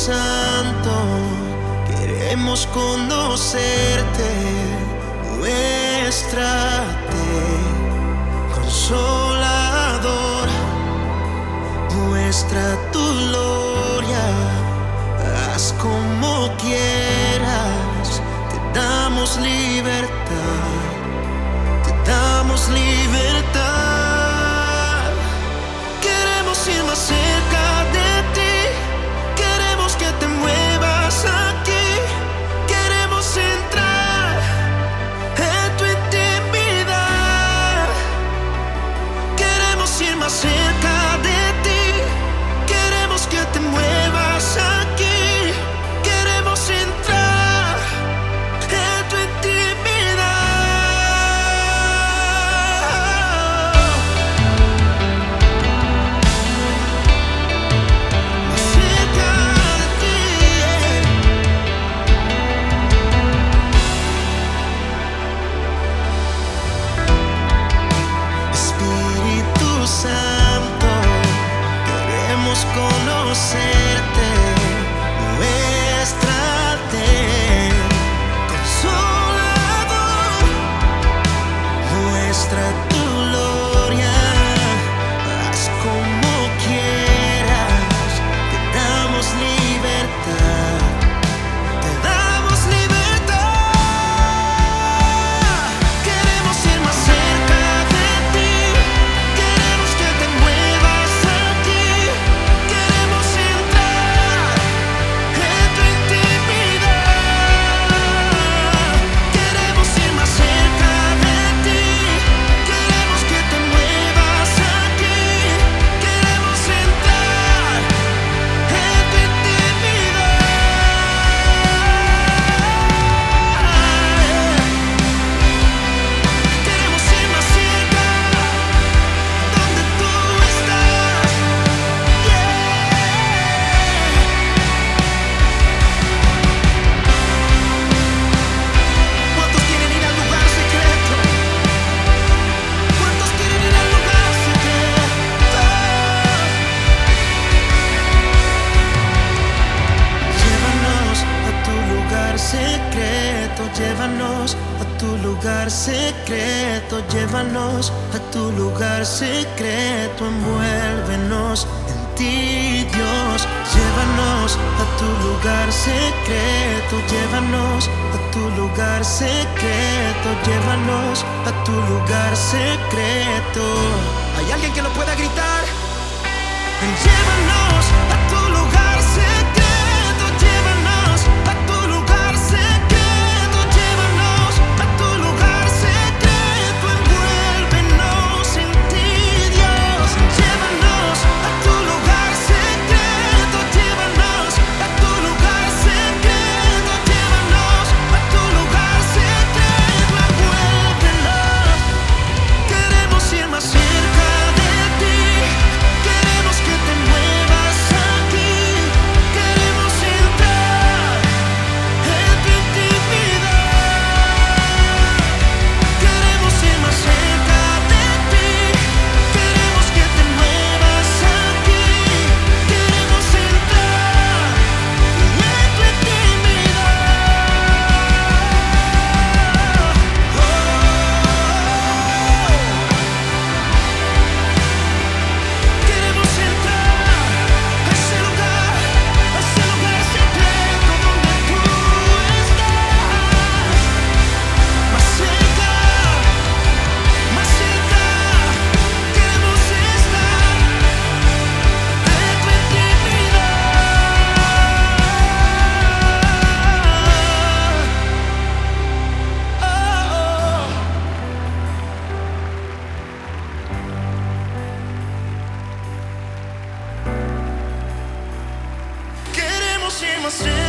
Santo, queremos conocerte, muéstrate, Consolador, muestra tu gloria, haz como quieras, te damos libertad, te damos libertad. Queremos ir más cerca de ti, queremos que te muevas aquí, queremos entrar en tu intimidad. Queremos ir más cerca de ti, queremos que te muevas aquí, queremos entrar en tu intimidad. Más cerca de ti. Espíritu Santo, queremos conocerte, muéstrate, Consolador, muestra tu gloria, haz como quieras, te damos libertad, te damos libertad. Queremos ir más cerca de ti, queremos que te muevas aquí, queremos entrar en tu intimidad. Queremos ir más cerca de ti, queremos que te muevas aquí, queremos entrar en tu intimidad. Queremos ir más cerca donde tú estás. ¿Cuántos quieren ir al lugar secreto? ¿Cuántos quieren ir al lugar secreto? Llévanos a tu lugar secreto, llévanos a tu lugar secreto, llévanos a tu lugar secreto, envuélvenos en ti, Dios. Llévanos a tu lugar secreto, llévanos a tu lugar secreto, llévanos a tu lugar secreto. ¿Hay alguien que lo pueda gritar? Llévanos a tu lugar secreto, llévanos a tu lugar secreto, llévanos a tu lugar secreto, envuélvenos en ti, Dios. Llévanos a tu lugar secreto, llévanos a tu lugar secreto, llévanos a tu lugar secreto, envuélvenos. Queremos ir más cerca de ti, queremos que te muevas aquí, queremos entrar en tu intimidad. Queremos ir más cerca de ti, queremos que te muevas aquí, queremos entrar en tu intimidad. Queremos entrar a ese lugar secreto donde tú estás. Más cerca, queremos estar en tu intimidad. Queremos ir más cerca.